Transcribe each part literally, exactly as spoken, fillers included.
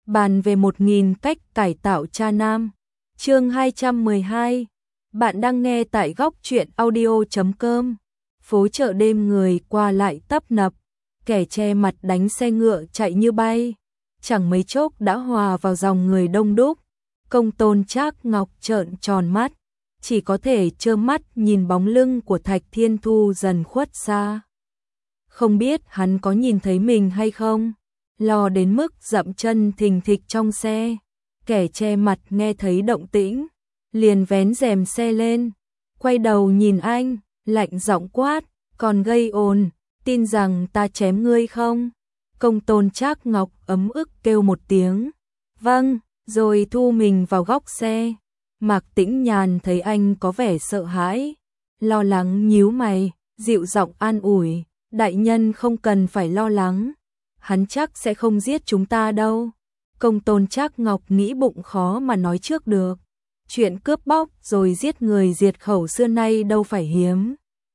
bàn về một nghìn cách cải tạo cha nam. Chương hai trăm mười hai. Bạn đang nghe tại góc truyện audio chấm com. Phố chợ đêm người qua lại tấp nập, kẻ che mặt đánh xe ngựa chạy như bay, chẳng mấy chốc đã hòa vào dòng người đông đúc. Công Tôn Trác Ngọc trợn tròn mắt, chỉ có thể trơ mắt nhìn bóng lưng của Thạch Thiên Thu dần khuất xa. Không biết hắn có nhìn thấy mình hay không, lo đến mức dậm chân thình thịch trong xe. Kẻ che mặt nghe thấy động tĩnh, liền vén rèm xe lên, quay đầu nhìn anh, lạnh giọng quát, còn gây ồn, tin rằng ta chém ngươi không? Công Tôn Trác Ngọc ấm ức kêu một tiếng, vâng, rồi thu mình vào góc xe. Mạc Tĩnh Nhàn thấy anh có vẻ sợ hãi, lo lắng nhíu mày, dịu giọng an ủi, đại nhân không cần phải lo lắng, hắn chắc sẽ không giết chúng ta đâu. Công Tôn Trác Ngọc nghĩ bụng khó mà nói trước được, chuyện cướp bóc rồi giết người diệt khẩu xưa nay đâu phải hiếm.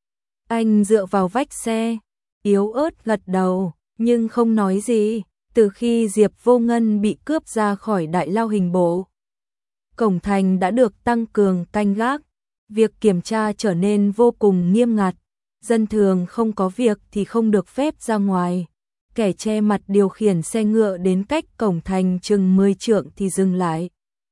Anh dựa vào vách xe, yếu ớt gật đầu, nhưng không nói gì. Từ khi Diệp Vô Ngân bị cướp ra khỏi đại lao hình bộ, cổng thành đã được tăng cường canh gác, việc kiểm tra trở nên vô cùng nghiêm ngặt, dân thường không có việc thì không được phép ra ngoài. Kẻ che mặt điều khiển xe ngựa đến cách cổng thành chừng mười trượng thì dừng lại,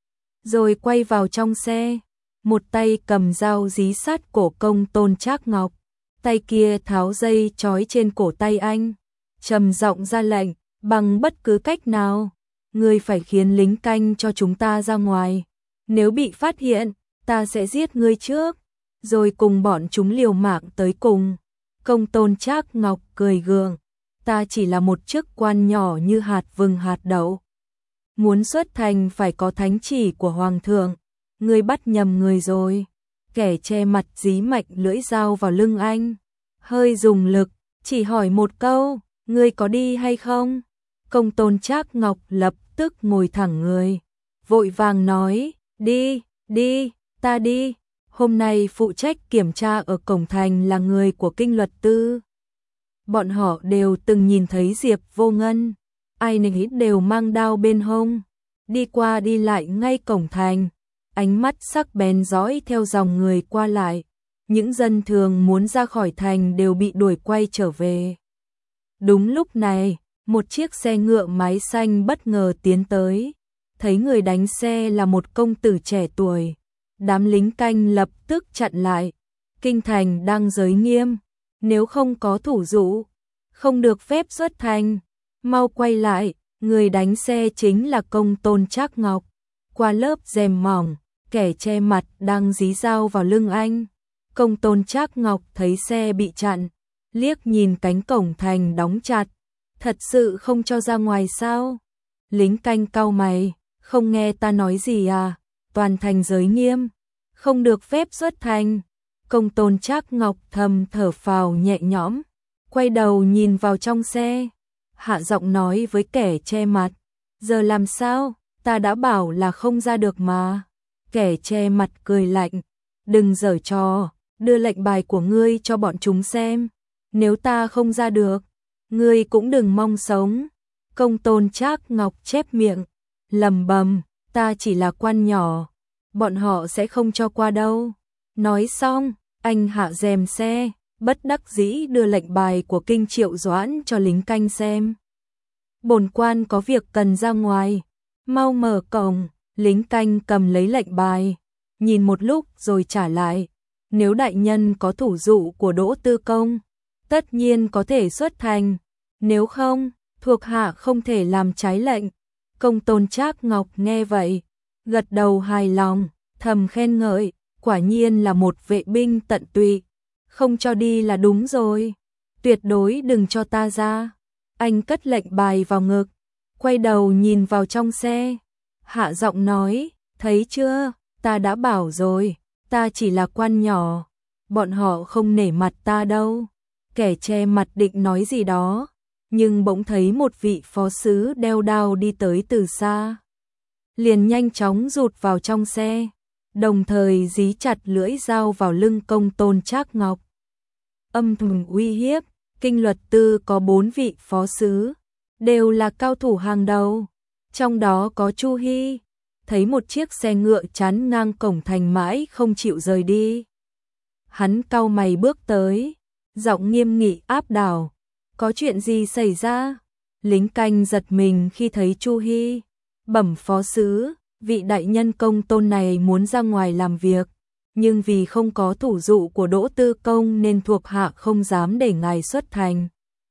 rồi quay vào trong xe, một tay cầm dao dí sát cổ Công Tôn Trác Ngọc, tay kia tháo dây trói trên cổ tay anh, trầm giọng ra lệnh, bằng bất cứ cách nào, ngươi phải khiến lính canh cho chúng ta ra ngoài, nếu bị phát hiện, ta sẽ giết ngươi trước, rồi cùng bọn chúng liều mạng tới cùng. Công Tôn Trác Ngọc cười gượng, ta chỉ là một chức quan nhỏ như hạt vừng hạt đậu, muốn xuất thành phải có thánh chỉ của hoàng thượng, ngươi bắt nhầm người rồi. Kẻ che mặt dí mạnh lưỡi dao vào lưng anh, hơi dùng lực, chỉ hỏi một câu, ngươi có đi hay không? Công Tôn Trác Ngọc lập tức ngồi thẳng người, vội vàng nói, đi, đi, ta đi. Hôm nay phụ trách kiểm tra ở cổng thành là người của Kinh Luật Tư. Bọn họ đều từng nhìn thấy Diệp Vô Ngân, ai nấy đều mang đao bên hông, đi qua đi lại ngay cổng thành, ánh mắt sắc bén dõi theo dòng người qua lại. Những dân thường muốn ra khỏi thành đều bị đuổi quay trở về. Đúng lúc này, một chiếc xe ngựa mái xanh bất ngờ tiến tới, thấy người đánh xe là một công tử trẻ tuổi. Đám lính canh lập tức chặn lại, kinh thành đang giới nghiêm, nếu không có thủ dụ, không được phép xuất thành, mau quay lại. Người đánh xe chính là Công Tôn Trác Ngọc. Qua lớp rèm mỏng, kẻ che mặt đang dí dao vào lưng anh. Công Tôn Trác Ngọc thấy xe bị chặn, liếc nhìn cánh cổng thành đóng chặt, thật sự không cho ra ngoài sao? Lính canh cau mày, không nghe ta nói gì à? Toàn thành giới nghiêm, không được phép xuất thành. Công Tôn Trác Ngọc thầm thở phào nhẹ nhõm, quay đầu nhìn vào trong xe, hạ giọng nói với kẻ che mặt, giờ làm sao? Ta đã bảo là không ra được mà. Kẻ che mặt cười lạnh, đừng giở trò, đưa lệnh bài của ngươi cho bọn chúng xem, nếu ta không ra được, ngươi cũng đừng mong sống. Công Tôn Trác Ngọc chép miệng, lầm bầm, ta chỉ là quan nhỏ, bọn họ sẽ không cho qua đâu. Nói xong, anh hạ rèm xe, bất đắc dĩ đưa lệnh bài của Kinh Triệu Doãn cho lính canh xem. Bổn quan có việc cần ra ngoài, mau mở cổng. Lính canh cầm lấy lệnh bài, nhìn một lúc rồi trả lại, nếu đại nhân có thủ dụ của Đỗ Tư Công, tất nhiên có thể xuất thành, nếu không, thuộc hạ không thể làm trái lệnh. Công Tôn Trác Ngọc nghe vậy, gật đầu hài lòng, thầm khen ngợi, quả nhiên là một vệ binh tận tụy, không cho đi là đúng rồi, tuyệt đối đừng cho ta ra. Anh cất lệnh bài vào ngực, quay đầu nhìn vào trong xe, hạ giọng nói, thấy chưa, ta đã bảo rồi, ta chỉ là quan nhỏ, bọn họ không nể mặt ta đâu. Kẻ che mặt định nói gì đó, nhưng bỗng thấy một vị phó sứ đeo đao đi tới từ xa, liền nhanh chóng rụt vào trong xe, đồng thời dí chặt lưỡi dao vào lưng Công Tôn Trác Ngọc. Âm thầm uy hiếp, Kinh Luật Tư có bốn vị phó sứ, đều là cao thủ hàng đầu, trong đó có Chu Hi, thấy một chiếc xe ngựa chắn ngang cổng thành mãi không chịu rời đi. Hắn cau mày bước tới, giọng nghiêm nghị áp đảo, có chuyện gì xảy ra? Lính canh giật mình khi thấy Chu Hi, bẩm phó sứ, vị đại nhân Công Tôn này muốn ra ngoài làm việc, nhưng vì không có thủ dụ của Đỗ Tư Công nên thuộc hạ không dám để ngài xuất thành.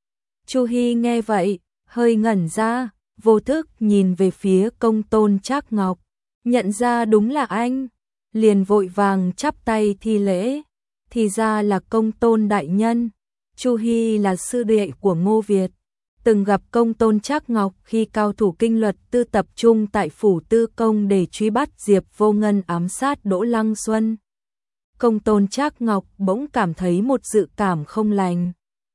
Chu Hi nghe vậy, hơi ngẩn ra, vô thức nhìn về phía Công Tôn Trác Ngọc, nhận ra đúng là anh, liền vội vàng chắp tay thi lễ, thì ra là Công Tôn đại nhân. Chu Hi là sư đệ của Ngô Việt, từng gặp Công Tôn Trác Ngọc khi cao thủ kinh luật tư tập trung tại phủ Tư Công để truy bắt Diệp Vô Ngân ám sát Đỗ Lăng Xuân. Công Tôn Trác Ngọc bỗng cảm thấy một dự cảm không lành.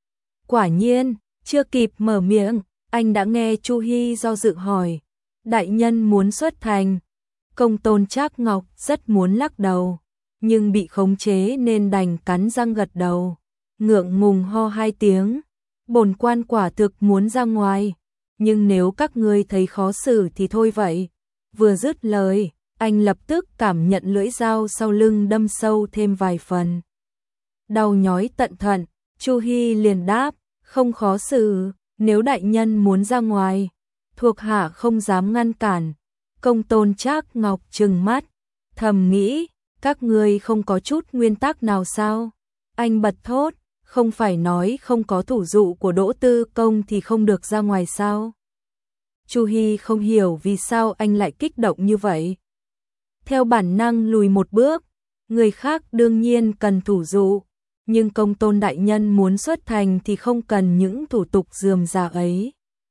Quả nhiên, chưa kịp mở miệng, anh đã nghe Chu Hi do dự hỏi, đại nhân muốn xuất thành. Công Tôn Trác Ngọc rất muốn lắc đầu, nhưng bị khống chế nên đành cắn răng gật đầu, ngượng ngùng ho hai tiếng. Bổn quan quả thực muốn ra ngoài, nhưng nếu các ngươi thấy khó xử thì thôi vậy. Vừa dứt lời, anh lập tức cảm nhận lưỡi dao sau lưng đâm sâu thêm vài phần. Đau nhói tận thận, Chu Hi liền đáp, không khó xử, nếu đại nhân muốn ra ngoài, thuộc hạ không dám ngăn cản. Công Tôn Trác Ngọc trừng mắt, thầm nghĩ, các ngươi không có chút nguyên tắc nào sao? Anh bật thốt, không phải nói không có thủ dụ của Đỗ Tư Công thì không được ra ngoài sao? Chu Hi không hiểu vì sao anh lại kích động như vậy. Theo bản năng lùi một bước, người khác đương nhiên cần thủ dụ, nhưng Công Tôn đại nhân muốn xuất thành thì không cần những thủ tục rườm rà ấy.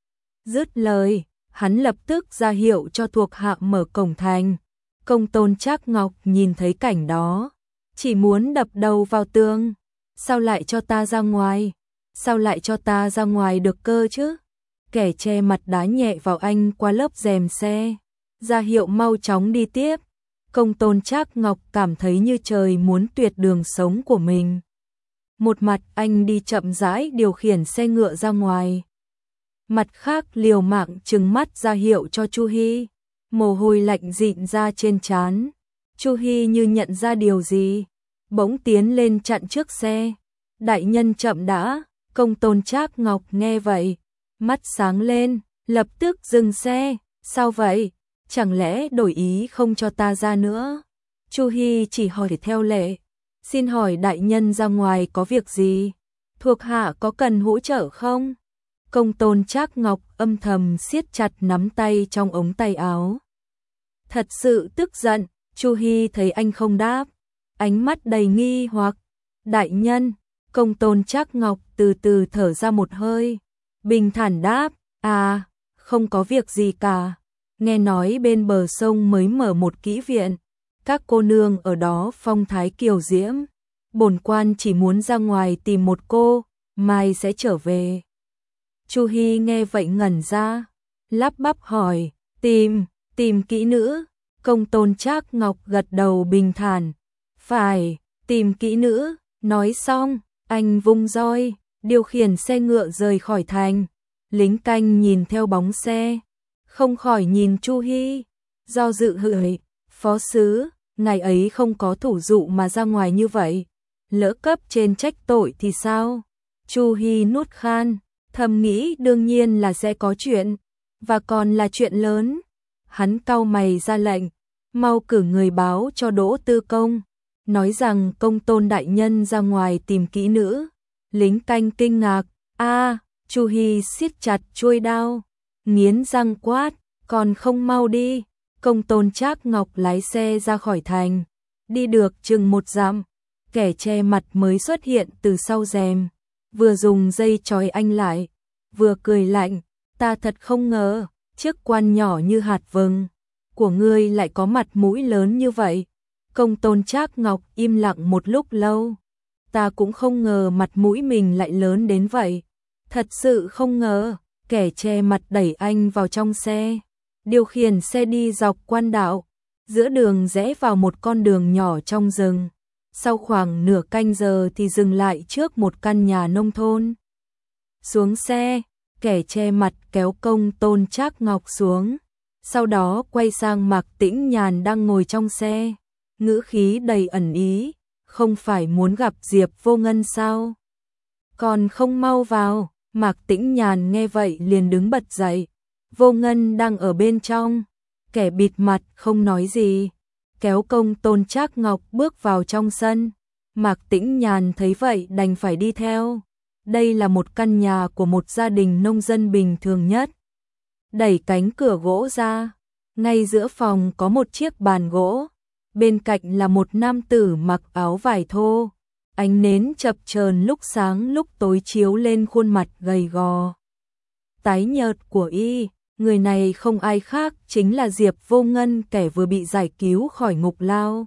Dứt lời, hắn lập tức ra hiệu cho thuộc hạ mở cổng thành. Công Tôn Trác Ngọc nhìn thấy cảnh đó, chỉ muốn đập đầu vào tường. Sao lại cho ta ra ngoài? Sao lại cho ta ra ngoài được cơ chứ? Kẻ che mặt đá nhẹ vào anh qua lớp rèm xe, ra hiệu mau chóng đi tiếp. Công Tôn Trác Ngọc cảm thấy như trời muốn tuyệt đường sống của mình. Một mặt anh đi chậm rãi điều khiển xe ngựa ra ngoài, mặt khác liều mạng trừng mắt ra hiệu cho Chu Hi. Mồ hôi lạnh dịn ra trên trán. Chu Hi như nhận ra điều gì, bỗng tiến lên chặn trước xe. Đại nhân chậm đã. Công Tôn Trác Ngọc nghe vậy, mắt sáng lên, lập tức dừng xe. Sao vậy? Chẳng lẽ đổi ý không cho ta ra nữa? Chu Hi chỉ hỏi theo lệ. Xin hỏi đại nhân ra ngoài có việc gì? Thuộc hạ có cần hỗ trợ không? Công Tôn Trác Ngọc âm thầm siết chặt nắm tay trong ống tay áo. Thật sự tức giận. Chu Hi thấy anh không đáp, ánh mắt đầy nghi hoặc. Đại nhân. Công Tôn Trác Ngọc từ từ thở ra một hơi, bình thản đáp, à, không có việc gì cả. Nghe nói bên bờ sông mới mở một kỹ viện, các cô nương ở đó phong thái kiều diễm. Bổn quan chỉ muốn ra ngoài tìm một cô, mai sẽ trở về. Chu Hi nghe vậy ngẩn ra, lắp bắp hỏi, tìm, tìm kỹ nữ? Công Tôn Trác Ngọc gật đầu bình thản, phải, tìm kỹ nữ. Nói xong, anh vung roi, điều khiển xe ngựa rời khỏi thành. Lính canh nhìn theo bóng xe, không khỏi nhìn Chu Hi, do dự hỏi, phó sứ, ngày ấy không có thủ dụ mà ra ngoài như vậy, lỡ cấp trên trách tội thì sao? Chu Hi nuốt khan, thầm nghĩ đương nhiên là sẽ có chuyện, và còn là chuyện lớn. Hắn cau mày ra lệnh, mau cử người báo cho Đỗ Tư Công, nói rằng Công Tôn đại nhân ra ngoài tìm kỹ nữ. Lính canh kinh ngạc, a, Chu Hi siết chặt chuôi đao, nghiến răng quát, còn không mau đi. Công Tôn Trác Ngọc lái xe ra khỏi thành, đi được chừng một dặm, kẻ che mặt mới xuất hiện từ sau rèm, vừa dùng dây trói anh lại, vừa cười lạnh, ta thật không ngờ, chức quan nhỏ như hạt vừng của ngươi lại có mặt mũi lớn như vậy. Công Tôn Trác Ngọc im lặng một lúc lâu, ta cũng không ngờ mặt mũi mình lại lớn đến vậy, thật sự không ngờ. Kẻ che mặt đẩy anh vào trong xe, điều khiển xe đi dọc quan đạo, giữa đường rẽ vào một con đường nhỏ trong rừng. Sau khoảng nửa canh giờ thì dừng lại trước một căn nhà nông thôn. Xuống xe, kẻ che mặt kéo Công Tôn Trác Ngọc xuống, sau đó quay sang Mạc Tĩnh Nhàn đang ngồi trong xe, ngữ khí đầy ẩn ý, không phải muốn gặp Diệp Vô Ngân sao? Còn không mau vào. Mạc Tĩnh Nhàn nghe vậy liền đứng bật dậy, Vô Ngân đang ở bên trong, kẻ bịt mặt không nói gì, kéo Công Tôn Trác Ngọc bước vào trong sân. Mạc Tĩnh Nhàn thấy vậy đành phải đi theo. Đây là một căn nhà của một gia đình nông dân bình thường nhất. Đẩy cánh cửa gỗ ra, ngay giữa phòng có một chiếc bàn gỗ, bên cạnh là một nam tử mặc áo vải thô. Ánh nến chập chờn lúc sáng lúc tối chiếu lên khuôn mặt gầy gò, tái nhợt của y. Người này không ai khác chính là Diệp Vô Ngân, kẻ vừa bị giải cứu khỏi ngục lao.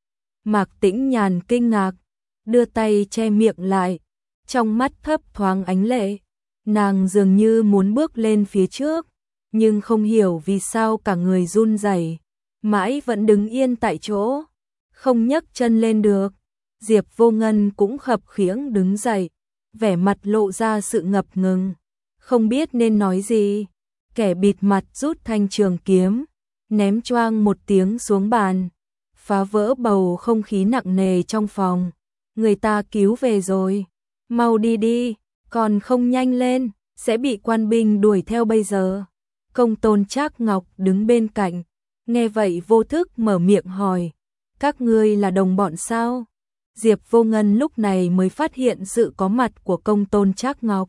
Mạc Tĩnh Nhàn kinh ngạc, đưa tay che miệng lại, trong mắt thấp thoáng ánh lệ. Nàng dường như muốn bước lên phía trước, nhưng không hiểu vì sao cả người run rẩy, mãi vẫn đứng yên tại chỗ, không nhấc chân lên được. Diệp Vô Ngân cũng khập khiễng đứng dậy, vẻ mặt lộ ra sự ngập ngừng, không biết nên nói gì. Kẻ bịt mặt rút thanh trường kiếm, ném choang một tiếng xuống bàn, phá vỡ bầu không khí nặng nề trong phòng. Người ta cứu về rồi, mau đi đi, còn không nhanh lên, sẽ bị quan binh đuổi theo bây giờ. Công Tôn Trác Ngọc đứng bên cạnh, nghe vậy vô thức mở miệng hỏi, các ngươi là đồng bọn sao? Diệp Vô Ngân lúc này mới phát hiện sự có mặt của Công Tôn Trác Ngọc.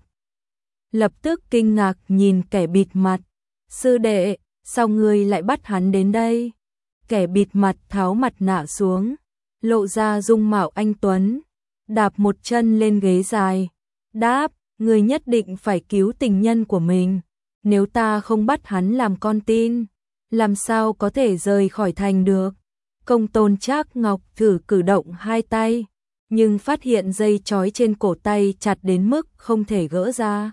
Lập tức kinh ngạc nhìn kẻ bịt mặt, sư đệ, sao ngươi lại bắt hắn đến đây? Kẻ bịt mặt tháo mặt nạ xuống, lộ ra dung mạo anh tuấn, đạp một chân lên ghế dài, đáp, ngươi nhất định phải cứu tình nhân của mình, nếu ta không bắt hắn làm con tin, làm sao có thể rời khỏi thành được? Công Tôn Trác Ngọc thử cử động hai tay, nhưng phát hiện dây trói trên cổ tay chặt đến mức không thể gỡ ra.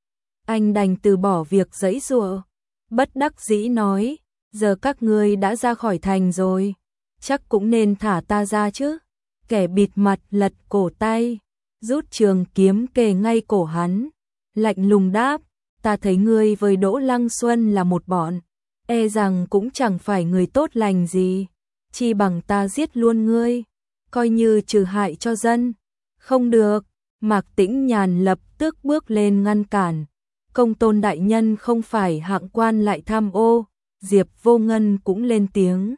Anh đành từ bỏ việc giãy giụa, bất đắc dĩ nói, giờ các ngươi đã ra khỏi thành rồi, chắc cũng nên thả ta ra chứ. Kẻ bịt mặt lật cổ tay, rút trường kiếm kề ngay cổ hắn, lạnh lùng đáp, ta thấy ngươi với Đỗ Lăng Xuân là một bọn, e rằng cũng chẳng phải người tốt lành gì, chi bằng ta giết luôn ngươi, coi như trừ hại cho dân. Không được. Mạc Tĩnh Nhàn lập tức bước lên ngăn cản, Công Tôn đại nhân không phải hạng quan lại tham ô. Diệp Vô Ngân cũng lên tiếng,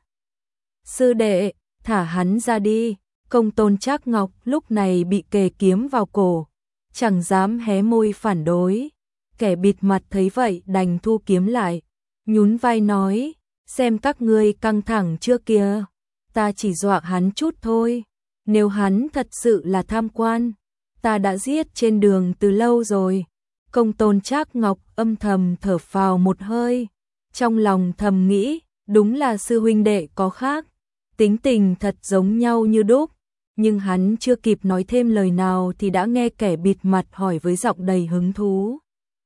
sư đệ, thả hắn ra đi. Công Tôn Trác Ngọc lúc này bị kề kiếm vào cổ, chẳng dám hé môi phản đối. Kẻ bịt mặt thấy vậy đành thu kiếm lại, nhún vai nói, xem các ngươi căng thẳng chưa kìa, ta chỉ dọa hắn chút thôi, nếu hắn thật sự là tham quan, ta đã giết trên đường từ lâu rồi. Công Tôn Trác Ngọc âm thầm thở phào một hơi, trong lòng thầm nghĩ, đúng là sư huynh đệ có khác, tính tình thật giống nhau như đúc. Nhưng hắn chưa kịp nói thêm lời nào thì đã nghe kẻ bịt mặt hỏi với giọng đầy hứng thú.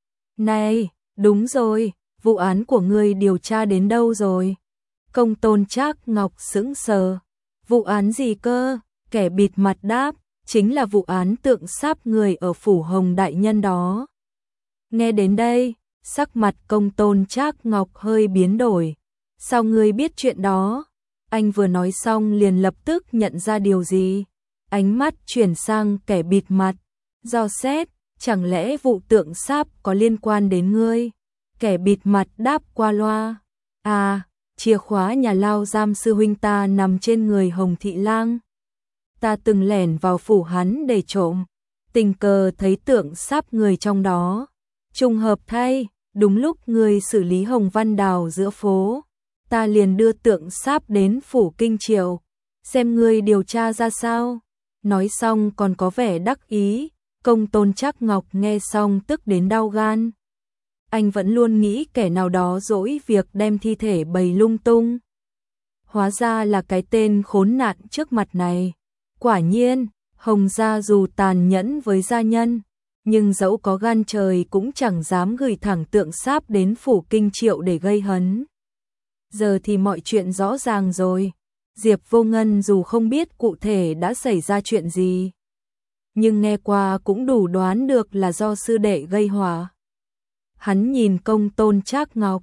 Này, đúng rồi, vụ án của ngươi điều tra đến đâu rồi? Công Tôn Trác Ngọc sững sờ. Vụ án gì cơ? Kẻ bịt mặt đáp, chính là vụ án tượng sáp người ở phủ Hồng đại nhân đó. Nghe đến đây, sắc mặt Công Tôn Trác Ngọc hơi biến đổi. Sao ngươi biết chuyện đó? Anh vừa nói xong liền lập tức nhận ra điều gì. Ánh mắt chuyển sang kẻ bịt mặt, dò xét, chẳng lẽ vụ tượng sáp có liên quan đến ngươi? Kẻ bịt mặt đáp qua loa, à, chìa khóa nhà lao giam sư huynh ta nằm trên người Hồng Thị Lang. Ta từng lẻn vào phủ hắn để trộm, tình cờ thấy tượng sáp người trong đó. Trùng hợp thay, đúng lúc người xử lý Hồng Văn Đào giữa phố, ta liền đưa tượng sáp đến phủ Kinh Triều, xem ngươi điều tra ra sao. Nói xong còn có vẻ đắc ý. Công Tôn Trác Ngọc nghe xong tức đến đau gan. Anh vẫn luôn nghĩ kẻ nào đó dỗi việc đem thi thể bày lung tung. Hóa ra là cái tên khốn nạn trước mặt này. Quả nhiên, Hồng gia dù tàn nhẫn với gia nhân, nhưng dẫu có gan trời cũng chẳng dám gửi thẳng tượng sáp đến phủ Kinh Triệu để gây hấn. Giờ thì mọi chuyện rõ ràng rồi. Diệp Vô Ngân dù không biết cụ thể đã xảy ra chuyện gì, nhưng nghe qua cũng đủ đoán được là do sư đệ gây họa. Hắn nhìn Công Tôn Trác Ngọc,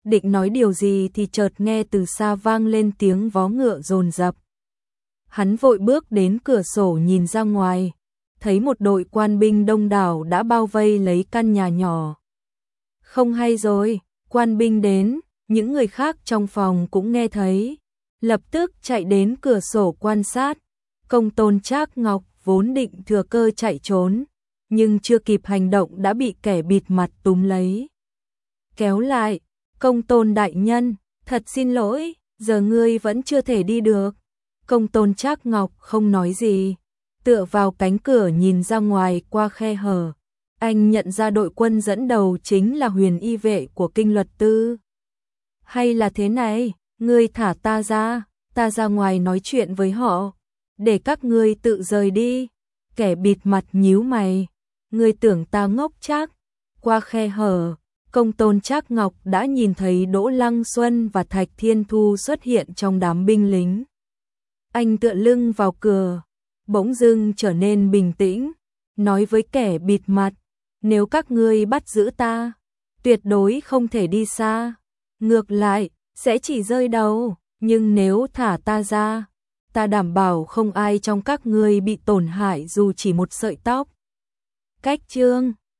định nói điều gì thì chợt nghe từ xa vang lên tiếng vó ngựa dồn dập. Hắn vội bước đến cửa sổ nhìn ra ngoài, thấy một đội quan binh đông đảo đã bao vây lấy căn nhà nhỏ. Không hay rồi, quan binh đến, những người khác trong phòng cũng nghe thấy, lập tức chạy đến cửa sổ quan sát. Công tôn Trác Ngọc vốn định thừa cơ chạy trốn, nhưng chưa kịp hành động đã bị kẻ bịt mặt túm lấy. Kéo lại, công tôn đại nhân, thật xin lỗi, giờ ngươi vẫn chưa thể đi được. Công tôn Trác Ngọc không nói gì, tựa vào cánh cửa nhìn ra ngoài qua khe hở. Anh nhận ra đội quân dẫn đầu chính là huyền y vệ của Kinh Luật Tư. Hay là thế này, ngươi thả ta ra, ta ra ngoài nói chuyện với họ, để các ngươi tự rời đi. Kẻ bịt mặt nhíu mày, ngươi tưởng ta ngốc chắc? Qua khe hở, công tôn Trác Ngọc đã nhìn thấy Đỗ Lăng Xuân và Thạch Thiên Thu xuất hiện trong đám binh lính. Anh tựa lưng vào cửa, bỗng dưng trở nên bình tĩnh, nói với kẻ bịt mặt, nếu các ngươi bắt giữ ta, tuyệt đối không thể đi xa, ngược lại, sẽ chỉ rơi đầu, nhưng nếu thả ta ra, ta đảm bảo không ai trong các ngươi bị tổn hại dù chỉ một sợi tóc. Cách chương